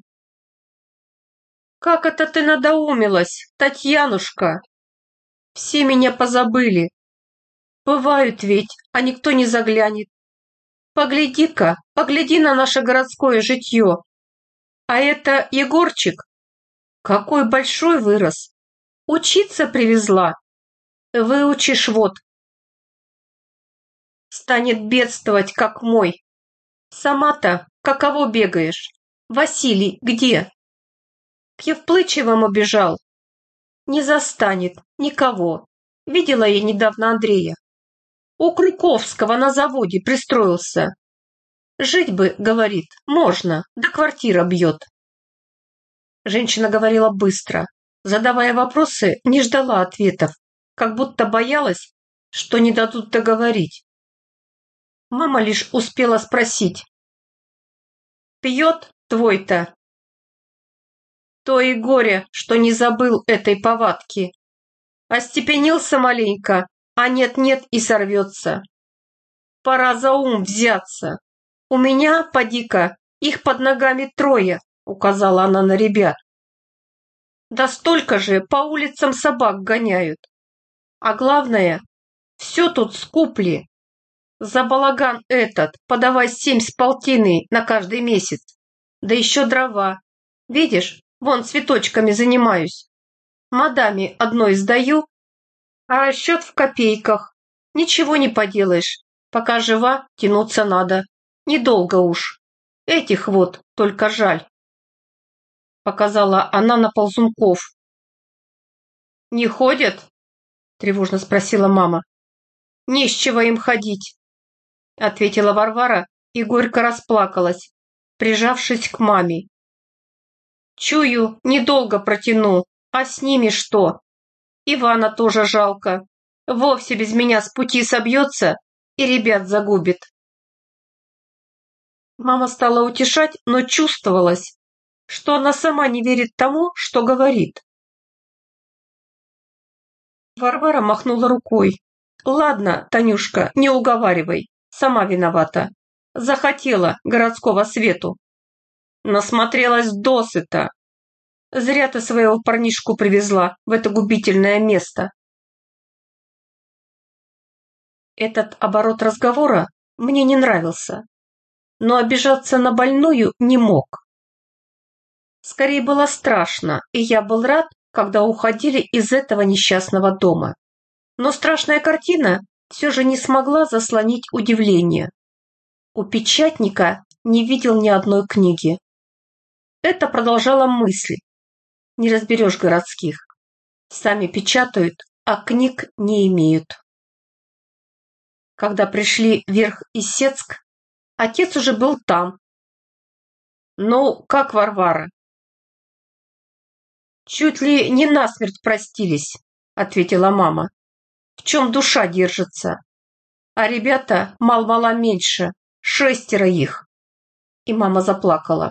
«Как это ты надоумилась, Татьянушка? Все меня позабыли. Бывают ведь, а никто не заглянет. Погляди-ка, погляди на наше городское житье. А это Егорчик. Какой большой вырос. Учиться привезла. Выучишь вот. Станет бедствовать, как мой. Сама-то каково бегаешь? Василий где? К Евплычевым убежал. Не застанет никого. Видела я недавно Андрея. У Крюковского на заводе пристроился. Жить бы, говорит, можно, да квартира бьет. Женщина говорила быстро, задавая вопросы, не ждала ответов, как будто боялась, что не дадут договорить. Мама лишь успела спросить: «Пьет твой-то?» То и горе, что не забыл этой повадки. Остепенился маленько, а нет-нет и сорвется. Пора за ум взяться. У меня, поди-ка, их под ногами 3, указала она на ребят. Да столько же по улицам собак гоняют. А главное, все тут скупли. За балаган этот подавай 7 с полтиной на каждый месяц. Да еще дрова. Видишь, вон цветочками занимаюсь. Мадаме одной сдаю, а расчет в копейках. Ничего не поделаешь. Пока жива, тянуться надо. Недолго уж. Этих вот только жаль. Показала она на ползунков. «Не ходят?» – тревожно спросила мама. «Не с чего им ходить», – ответила Варвара и горько расплакалась, прижавшись к маме. Чую, недолго протяну, а с ними что? Ивана тоже жалко. Вовсе без меня с пути собьется и ребят загубит. Мама стала утешать, но чувствовалось, что она сама не верит тому, что говорит. Варвара махнула рукой. Ладно, Танюшка, не уговаривай, сама виновата. Захотела городского свету. Насмотрелась досыта. Зря ты своего парнишку привезла в это губительное место. Этот оборот разговора мне не нравился, но обижаться на больную не мог. Скорее было страшно, и я был рад, когда уходили из этого несчастного дома. Но страшная картина все же не смогла заслонить удивление. У печатника не видел ни одной книги. Это продолжало мысль. Не разберешь городских. Сами печатают, а книг не имеют. Когда пришли вверх Исетск, отец уже был там. Ну, как Варвара? Чуть ли не насмерть простились, ответила мама. В чем душа держится? А ребята мал-мала меньше, 6 их. И мама заплакала.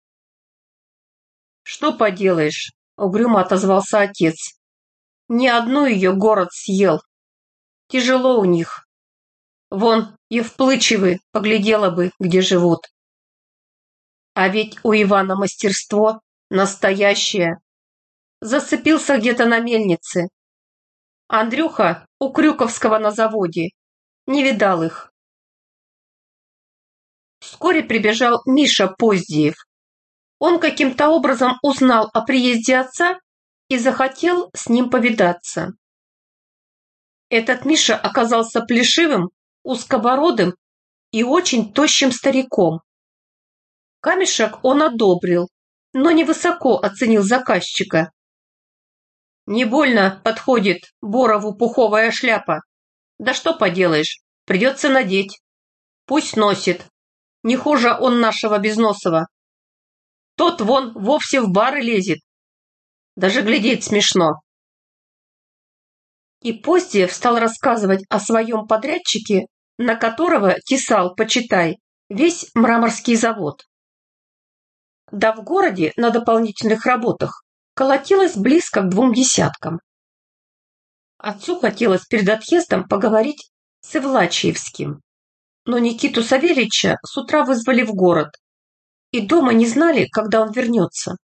Что поделаешь, угрюмо отозвался отец. Ни одну ее город съел. Тяжело у них. Вон, Евплычевы поглядела бы, где живут. А ведь у Ивана мастерство настоящее. Зацепился где-то на мельнице. Андрюха у Крюковского на заводе. Не видал их. Вскоре прибежал Миша Поздеев. Он каким-то образом узнал о приезде отца и захотел с ним повидаться. Этот Миша оказался плешивым, узкобородым и очень тощим стариком. Камешек он одобрил, но невысоко оценил заказчика. Не больно подходит Борову пуховая шляпа. Да что поделаешь, придется надеть. Пусть носит. Не хуже он нашего Безносова. Тот вон вовсе в бары лезет. Даже глядеть смешно. И Поздеев стал рассказывать о своем подрядчике, на которого тесал, почитай, весь мраморский завод. Да в городе на дополнительных работах колотилось близко к 2 десяткам. Отцу хотелось перед отъездом поговорить с Ивлачиевским, но Никиту Савельича с утра вызвали в город, и дома не знали, когда он вернется.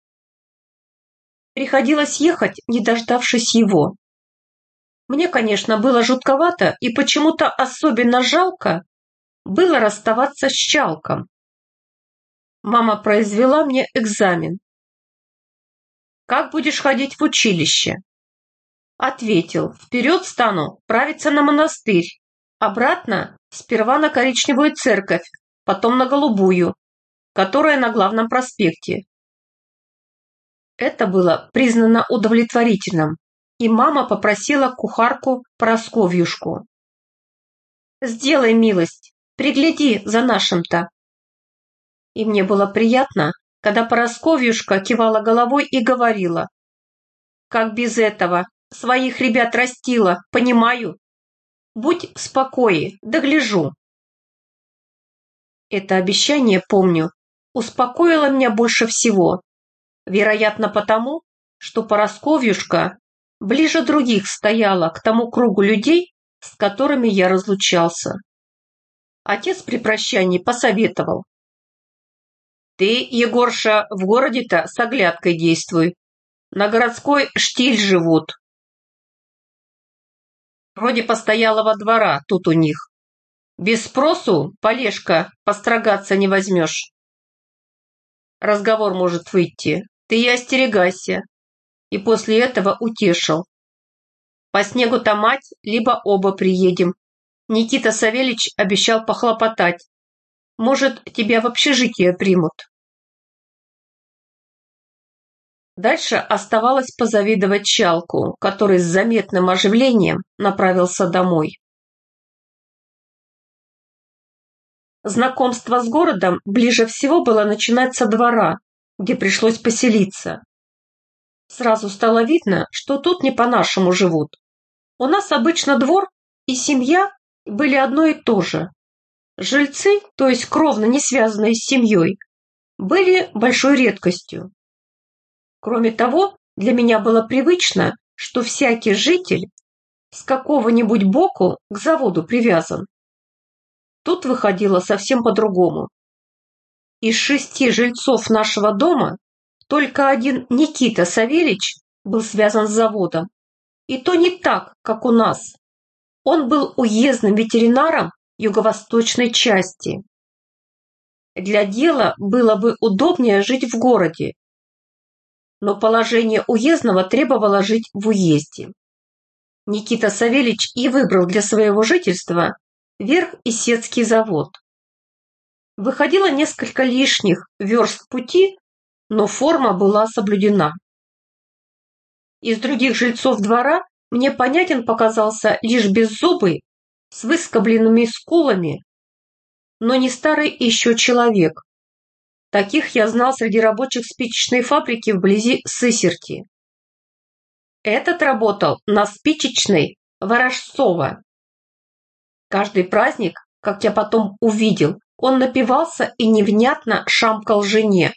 Приходилось ехать, не дождавшись его. Мне, конечно, было жутковато и почему-то особенно жалко было расставаться с Чалком. Мама произвела мне экзамен. «Как будешь ходить в училище?» Ответил, вперед стану, правиться на монастырь, обратно сперва на Коричневую церковь, потом на Голубую, которая на главном проспекте. Это было признано удовлетворительным, и мама попросила кухарку Просковьюшку. «Сделай милость, пригляди за нашим-то». И мне было приятно, когда Просковьюшка кивала головой и говорила: «Как без этого? Своих ребят растила, понимаю. Будь в спокое, догляжу». Это обещание, помню, успокоило меня больше всего. Вероятно, потому, что Просковьюшка ближе других стояла к тому кругу людей, с которыми я разлучался. Отец при прощании посоветовал: «Ты, Егорша, в городе-то с оглядкой действуй. На городской штиль живут. Вроде постоялого двора тут у них. Без спросу, Полешка, построгаться не возьмешь. Разговор может выйти. Ты и остерегайся». И после этого утешил: «По снегу-то мать, либо оба приедем. Никита Савельич обещал похлопотать. Может, тебя в общежитие примут». Дальше оставалось позавидовать Чалку, который с заметным оживлением направился домой. Знакомство с городом ближе всего было начинать со двора, где пришлось поселиться. Сразу стало видно, что тут не по-нашему живут. У нас обычно двор и семья были одно и то же. Жильцы, то есть кровно не связанные с семьей, были большой редкостью. Кроме того, для меня было привычно, что всякий житель с какого-нибудь боку к заводу привязан. Тут выходило совсем по-другому. Из 6 жильцов нашего дома только один Никита Савельич был связан с заводом. И то не так, как у нас. Он был уездным ветеринаром юго-восточной части. Для дела было бы удобнее жить в городе, но положение уездного требовало жить в уезде. Никита Савельич и выбрал для своего жительства Верх-Исетский завод. Выходило несколько лишних верст пути, но форма была соблюдена. Из других жильцов двора мне понятен показался лишь беззубый, с выскобленными скулами, но не старый еще человек. Таких я знал среди рабочих спичечной фабрики вблизи Сысерти. Этот работал на спичечной Ворожцова. Каждый праздник, как я потом увидел, он напивался и невнятно шамкал жене.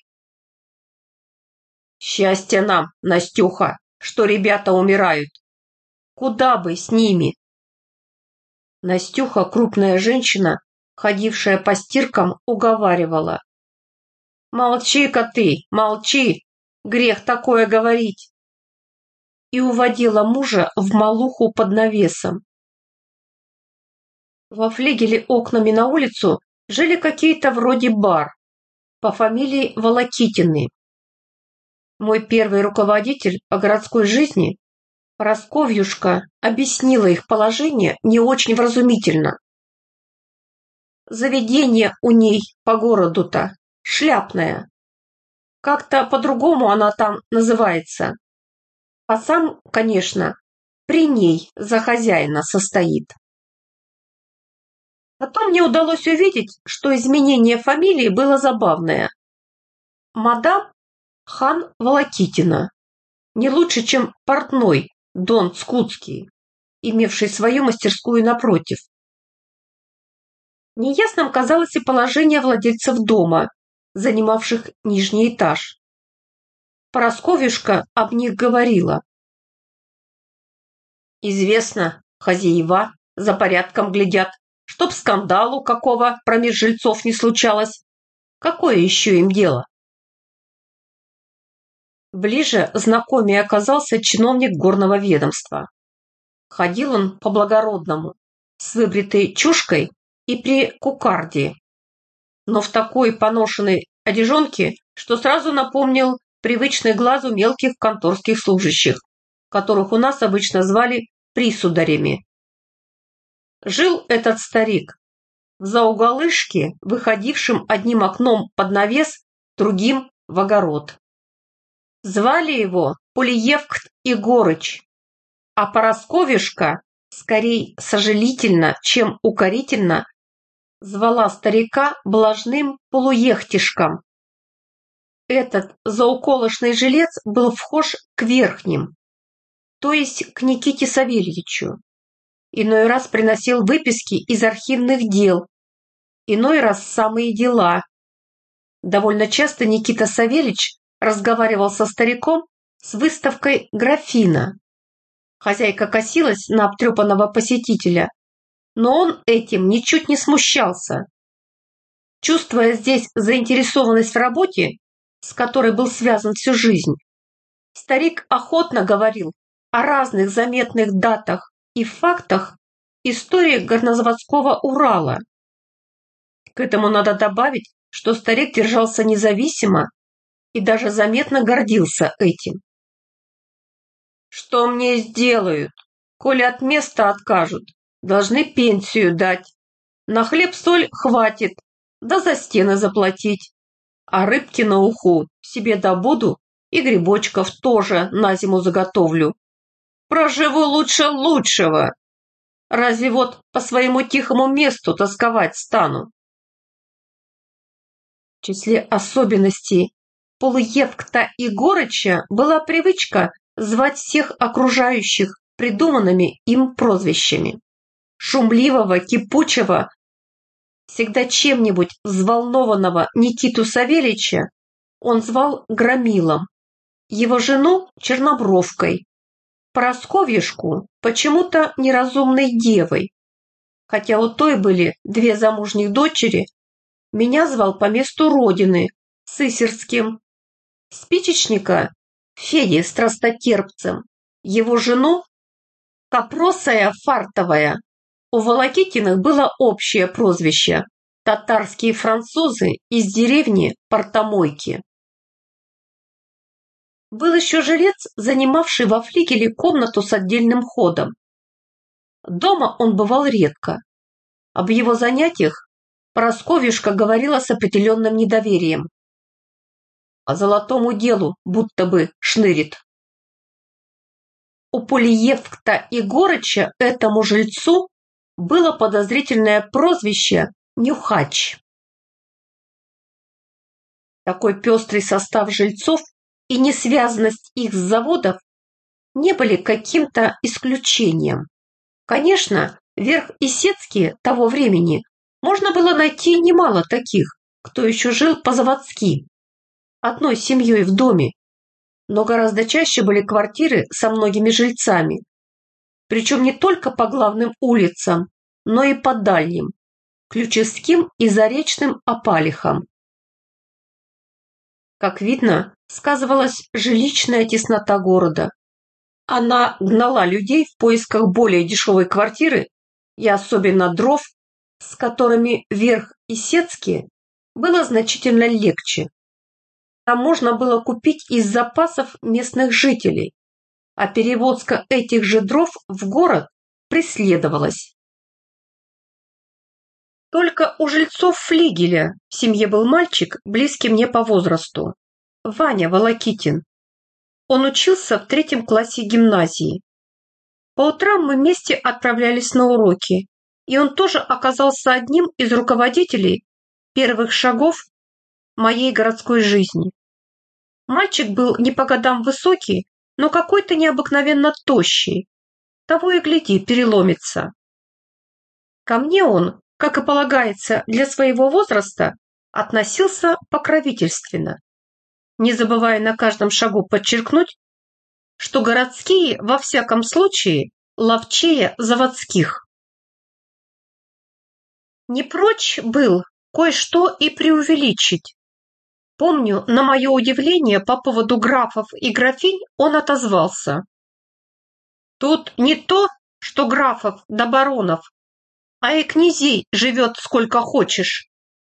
«Счастье нам, Настюха, что ребята умирают. Куда бы с ними?» Настюха, крупная женщина, ходившая по стиркам, уговаривала. «Молчи-ка ты, молчи, грех такое говорить!» И уводила мужа в малуху под навесом. Во флигеле окнами на улицу жили какие-то вроде бар по фамилии Волокитины. Мой первый руководитель по городской жизни, Просковьюшка, объяснила их положение не очень вразумительно. Заведение у ней по городу-то шляпное. Как-то по-другому она там называется. А сам, конечно, при ней за хозяина состоит. Потом мне удалось увидеть, что изменение фамилии было забавное. Мадам Хан Волокитина, не лучше, чем портной Дон Скутский, имевший свою мастерскую напротив. Неясным казалось и положение владельцев дома, занимавших нижний этаж. Просковьюшка об них говорила. Известно, хозяева за порядком глядят, чтоб скандалу какого промеж жильцов не случалось. Какое еще им дело? Ближе знакомее оказался чиновник горного ведомства. Ходил он по-благородному, с выбритой чушкой и при кукарде, но в такой поношенной одежонке, что сразу напомнил привычный глазу мелких конторских служащих, которых у нас обычно звали присударями. Жил этот старик в зауголышке, выходившем одним окном под навес, другим в огород. Звали его Полиевкт Егорыч, а Поросковишка, скорей сожалительно, чем укорительно, звала старика блажным полуехтишком. Этот зауколошный жилец был вхож к верхним, то есть к Никите Савельичу. Иной раз приносил выписки из архивных дел, иной раз самые дела. Довольно часто Никита Савельич разговаривал со стариком с выставкой графина. Хозяйка косилась на обтрепанного посетителя, но он этим ничуть не смущался. Чувствуя здесь заинтересованность в работе, с которой был связан всю жизнь, старик охотно говорил о разных заметных датах и фактах истории горнозаводского Урала. К этому надо добавить, что старик держался независимо и даже заметно гордился этим. «Что мне сделают? Коли от места откажут, должны пенсию дать. На хлеб-соль хватит, да за стены заплатить. А рыбки на уху себе добуду и грибочков тоже на зиму заготовлю. Проживу лучше лучшего. Разве вот по своему тихому месту тосковать стану?» В числе особенностей Полуевкта Егорыча была привычка звать всех окружающих придуманными им прозвищами. Шумливого, кипучего, всегда чем-нибудь взволнованного Никиту Савельича он звал Громилом, его жену Чернобровкой, Парасковьюшку почему-то неразумной девой. Хотя у той были 2 замужних дочери, меня звал по месту родины Сысерским, спичечника Феди Страстотерпцем, его жену Копросая Фартовая. У Волокитиных было общее прозвище – татарские французы из деревни Портомойки. Был еще жилец, занимавший во флигеле комнату с отдельным ходом. Дома он бывал редко. Об его занятиях Парасковьюшка говорила с определенным недоверием. По золотому делу будто бы шнырит. У Полиевкта Егорыча этому жильцу было подозрительное прозвище Нюхач. Такой пестрый состав жильцов и несвязанность их с заводов не были каким-то исключением. Конечно, Верх-Исетске того времени можно было найти немало таких, кто еще жил по-заводски, одной семьей в доме, но гораздо чаще были квартиры со многими жильцами, причем не только по главным улицам, но и по дальним, Ключевским и Заречным опалихам. Как видно, сказывалась жилищная теснота города. Она гнала людей в поисках более дешевой квартиры и особенно дров, с которыми Верх-Исетске было значительно легче. Там можно было купить из запасов местных жителей, а перевозка этих же дров в город преследовалась. Только у жильцов флигеля в семье был мальчик, близкий мне по возрасту, Ваня Волокитин. Он учился в 3 классе гимназии. По утрам мы вместе отправлялись на уроки, и он тоже оказался одним из руководителей первых шагов моей городской жизни. Мальчик был не по годам высокий, но какой-то необыкновенно тощий. Того и гляди, переломится. Ко мне он, как и полагается для своего возраста, относился покровительственно, не забывая на каждом шагу подчеркнуть, что городские, во всяком случае, ловчее заводских. Не прочь был кое-что и преувеличить. Помню, на мое удивление по поводу графов и графинь он отозвался. Тут не то, что графов да баронов, а и князей живет сколько хочешь.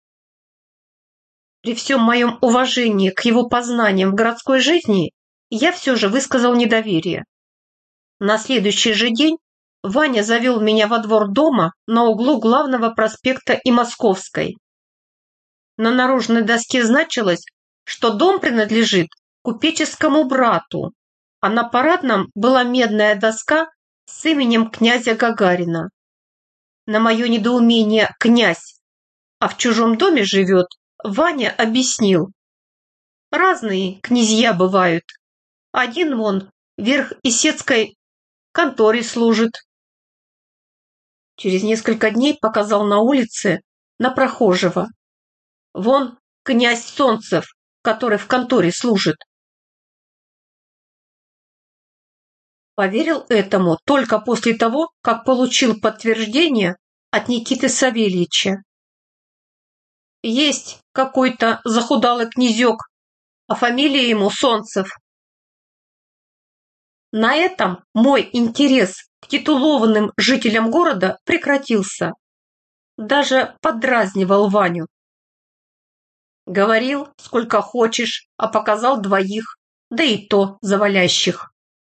При всем моем уважении к его познаниям в городской жизни я все же высказал недоверие. На следующий же день Ваня завел меня во двор дома на углу главного проспекта и Московской. На наружной доске значилось, что дом принадлежит купеческому брату, а на парадном была медная доска с именем князя Гагарина. На мое недоумение «князь», а в чужом доме живет, Ваня объяснил. Разные князья бывают. Один вон в Верх-Исетской конторе служит. Через несколько дней показал на улице на прохожего. Вон князь Солнцев, который в конторе служит. Поверил этому только после того, как получил подтверждение от Никиты Савельича. Есть какой-то захудалый князек, а фамилия ему Солнцев. На этом мой интерес к титулованным жителям города прекратился. Даже подразнивал Ваню. Говорил, сколько хочешь, а показал 2, да и то завалящих.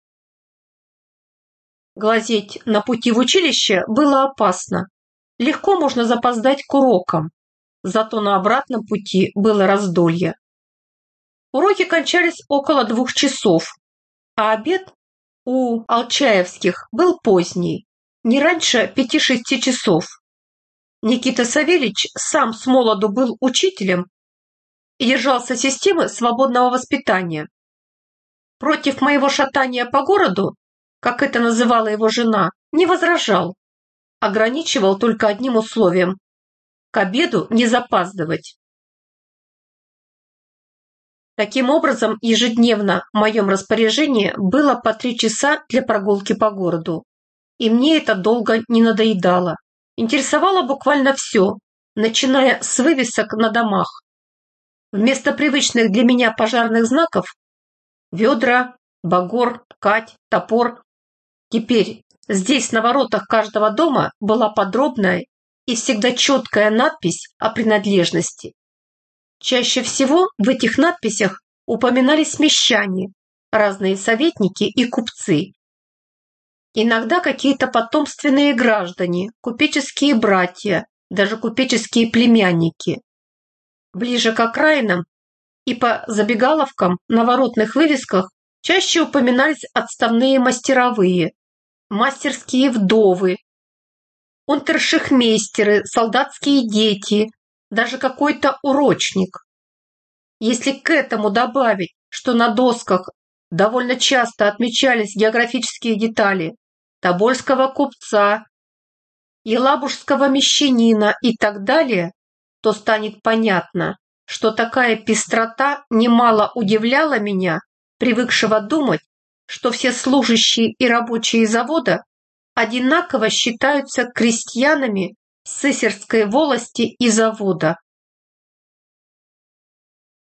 Глазеть на пути в училище было опасно. Легко можно запоздать к урокам, зато на обратном пути было раздолье. Уроки кончались около 2 часов, а обед у Алчаевских был поздний, не раньше 5-6 часов. Никита Савельич сам с молоду был учителем и держался системы свободного воспитания. Против моего шатания по городу, как это называла его жена, не возражал, ограничивал только одним условием – к обеду не запаздывать. Таким образом, ежедневно в моем распоряжении было по 3 часа для прогулки по городу. И мне это долго не надоедало. Интересовало буквально все, начиная с вывесок на домах. Вместо привычных для меня пожарных знаков – ведра, багор, кать, топор. Теперь здесь на воротах каждого дома была подробная и всегда четкая надпись о принадлежности. Чаще всего в этих надписях упоминались мещане, разные советники и купцы. Иногда какие-то потомственные граждане, купеческие братья, даже купеческие племянники. Ближе к окраинам и по забегаловкам на воротных вывесках чаще упоминались отставные мастеровые, мастерские вдовы, унтершихмейстеры, солдатские дети, даже какой-то урочник. Если к этому добавить, что на досках довольно часто отмечались географические детали тобольского купца, елабужского мещанина и так далее, то станет понятно, что такая пестрота немало удивляла меня, привыкшего думать, что все служащие и рабочие завода одинаково считаются крестьянами Сысерской волости и завода.